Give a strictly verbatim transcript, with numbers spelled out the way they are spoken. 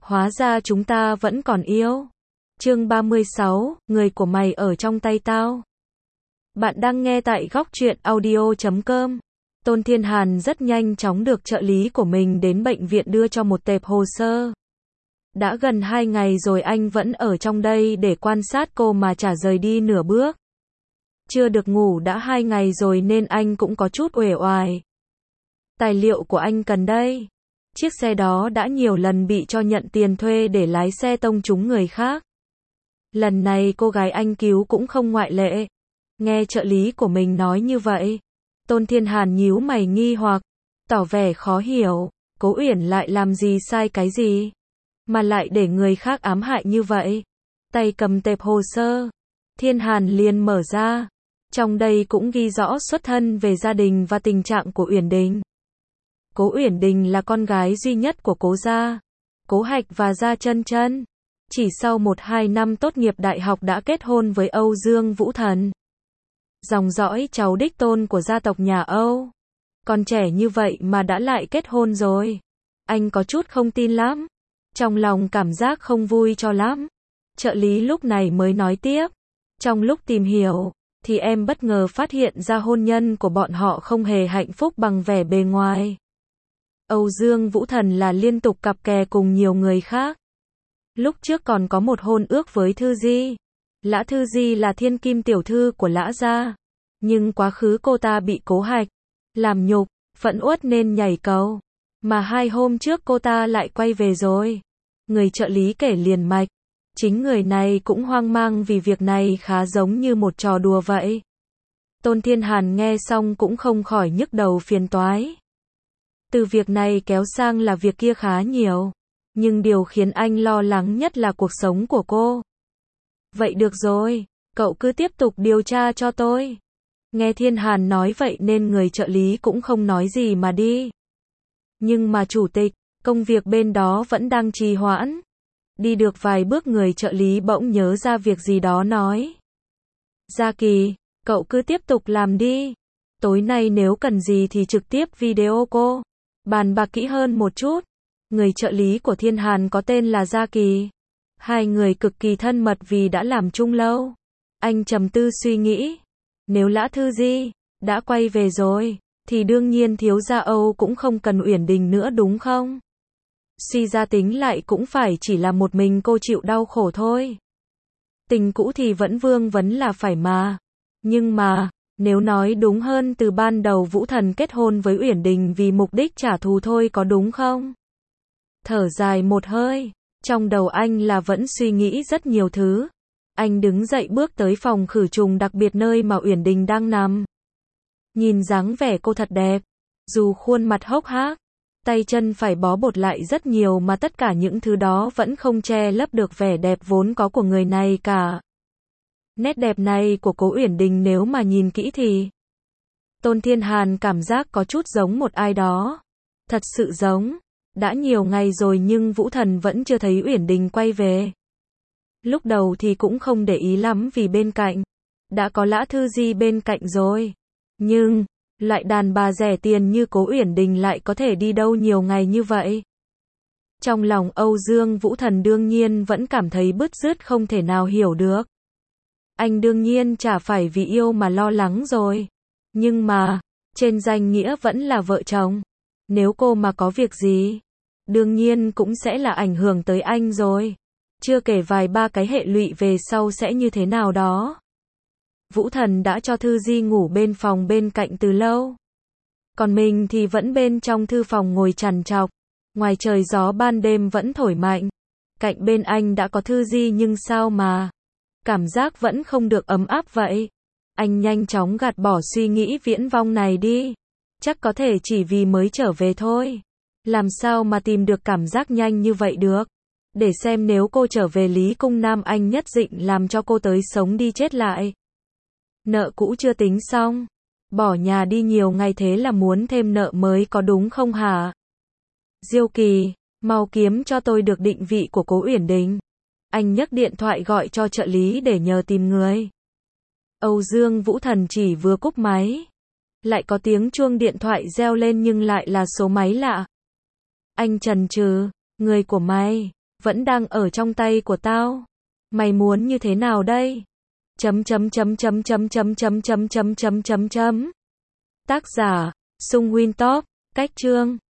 Hóa ra chúng ta vẫn còn yêu. Chương ba mươi sáu, người của mày ở trong tay tao. Bạn đang nghe tại góc truyện audio chấm com. Tôn Thiên Hàn rất nhanh chóng được trợ lý của mình đến bệnh viện đưa cho một tệp hồ sơ. Đã gần hai ngày rồi anh vẫn ở trong đây để quan sát cô mà chả rời đi nửa bước. Chưa được ngủ đã hai ngày rồi nên anh cũng có chút uể oải. Tài liệu của anh cần đây. Chiếc xe đó đã nhiều lần bị cho nhận tiền thuê để lái xe tông trúng người khác. Lần này cô gái anh cứu cũng không ngoại lệ. Nghe trợ lý của mình nói như vậy, Tôn Thiên Hàn nhíu mày nghi hoặc, tỏ vẻ khó hiểu, Cố Uyển lại làm gì sai cái gì, mà lại để người khác ám hại như vậy. Tay cầm tệp hồ sơ, Thiên Hàn liền mở ra. Trong đây cũng ghi rõ xuất thân về gia đình và tình trạng của Uyển Đình. Cố Uyển Đình là con gái duy nhất của Cố gia, Cố Hạch và Gia Chân Chân. Chỉ sau một hai năm tốt nghiệp đại học đã kết hôn với Âu Dương Vũ Thần. Dòng dõi cháu đích tôn của gia tộc nhà Âu. Còn trẻ như vậy mà đã lại kết hôn rồi. Anh có chút không tin lắm. Trong lòng cảm giác không vui cho lắm. Trợ lý lúc này mới nói tiếp. Trong lúc tìm hiểu, thì em bất ngờ phát hiện ra hôn nhân của bọn họ không hề hạnh phúc bằng vẻ bề ngoài. Âu Dương Vũ Thần là liên tục cặp kè cùng nhiều người khác. Lúc trước còn có một hôn ước với Thư Di. Lã Thư Di là thiên kim tiểu thư của Lã gia. Nhưng quá khứ cô ta bị Cố Hạch làm nhục, phẫn uất nên nhảy cầu. Mà hai hôm trước cô ta lại quay về rồi. Người trợ lý kể liền mạch. Chính người này cũng hoang mang vì việc này khá giống như một trò đùa vậy. Tôn Thiên Hàn nghe xong cũng không khỏi nhức đầu phiền toái. Từ việc này kéo sang là việc kia khá nhiều. Nhưng điều khiến anh lo lắng nhất là cuộc sống của cô. Vậy được rồi, cậu cứ tiếp tục điều tra cho tôi. Nghe Thiên Hàn nói vậy nên người trợ lý cũng không nói gì mà đi. Nhưng mà chủ tịch, công việc bên đó vẫn đang trì hoãn. Đi được vài bước người trợ lý bỗng nhớ ra việc gì đó nói. Gia Kỳ, cậu cứ tiếp tục làm đi. Tối nay nếu cần gì thì trực tiếp video cô. Bàn bạc kỹ hơn một chút. Người trợ lý của Thiên Hàn có tên là Gia Kỳ. Hai người cực kỳ thân mật vì đã làm chung lâu. Anh trầm tư suy nghĩ. Nếu Lã Thư Di đã quay về rồi, thì đương nhiên thiếu gia Âu cũng không cần Uyển Đình nữa đúng không? Suy ra tính lại cũng phải chỉ là một mình cô chịu đau khổ thôi. Tình cũ thì vẫn vương vấn là phải mà. Nhưng mà, nếu nói đúng hơn từ ban đầu Vũ Thần kết hôn với Uyển Đình vì mục đích trả thù thôi có đúng không? Thở dài một hơi, trong đầu anh là vẫn suy nghĩ rất nhiều thứ. Anh đứng dậy bước tới phòng khử trùng đặc biệt nơi mà Uyển Đình đang nằm. Nhìn dáng vẻ cô thật đẹp, dù khuôn mặt hốc hác, tay chân phải bó bột lại rất nhiều mà tất cả những thứ đó vẫn không che lấp được vẻ đẹp vốn có của người này cả. Nét đẹp này của Cố Uyển Đình nếu mà nhìn kỹ thì Tôn Thiên Hàn cảm giác có chút giống một ai đó. Thật sự giống. Đã nhiều ngày rồi nhưng Vũ Thần vẫn chưa thấy Uyển Đình quay về. Lúc đầu thì cũng không để ý lắm vì bên cạnh đã có Lã Thư Di bên cạnh rồi. Nhưng, loại đàn bà rẻ tiền như Cố Uyển Đình lại có thể đi đâu nhiều ngày như vậy. Trong lòng Âu Dương Vũ Thần đương nhiên vẫn cảm thấy bứt rứt không thể nào hiểu được. Anh đương nhiên chả phải vì yêu mà lo lắng rồi. Nhưng mà, trên danh nghĩa vẫn là vợ chồng. Nếu cô mà có việc gì, đương nhiên cũng sẽ là ảnh hưởng tới anh rồi. Chưa kể vài ba cái hệ lụy về sau sẽ như thế nào đó. Vũ Thần đã cho Thư Di ngủ bên phòng bên cạnh từ lâu. Còn mình thì vẫn bên trong thư phòng ngồi trằn trọc. Ngoài trời gió ban đêm vẫn thổi mạnh. Cạnh bên anh đã có Thư Di nhưng sao mà cảm giác vẫn không được ấm áp vậy. Anh nhanh chóng gạt bỏ suy nghĩ viễn vông này đi. Chắc có thể chỉ vì mới trở về thôi. Làm sao mà tìm được cảm giác nhanh như vậy được. Để xem nếu cô trở về Lý Cung Nam anh nhất định làm cho cô tới sống đi chết lại. Nợ cũ chưa tính xong. Bỏ nhà đi nhiều ngày thế là muốn thêm nợ mới có đúng không hả? Diêu Kỳ, mau kiếm cho tôi được định vị của Cố Uyển Đình. Anh nhấc điện thoại gọi cho trợ lý để nhờ tìm người. Âu Dương Vũ Thần chỉ vừa cúp máy. Lại có tiếng chuông điện thoại reo lên nhưng lại là số máy lạ. Anh chần chừ, người của mày, vẫn đang ở trong tay của tao. Mày muốn như thế nào đây? Chấm chấm chấm chấm chấm chấm chấm chấm chấm chấm chấm chấm. Tác giả: Sung Win Top, cách chương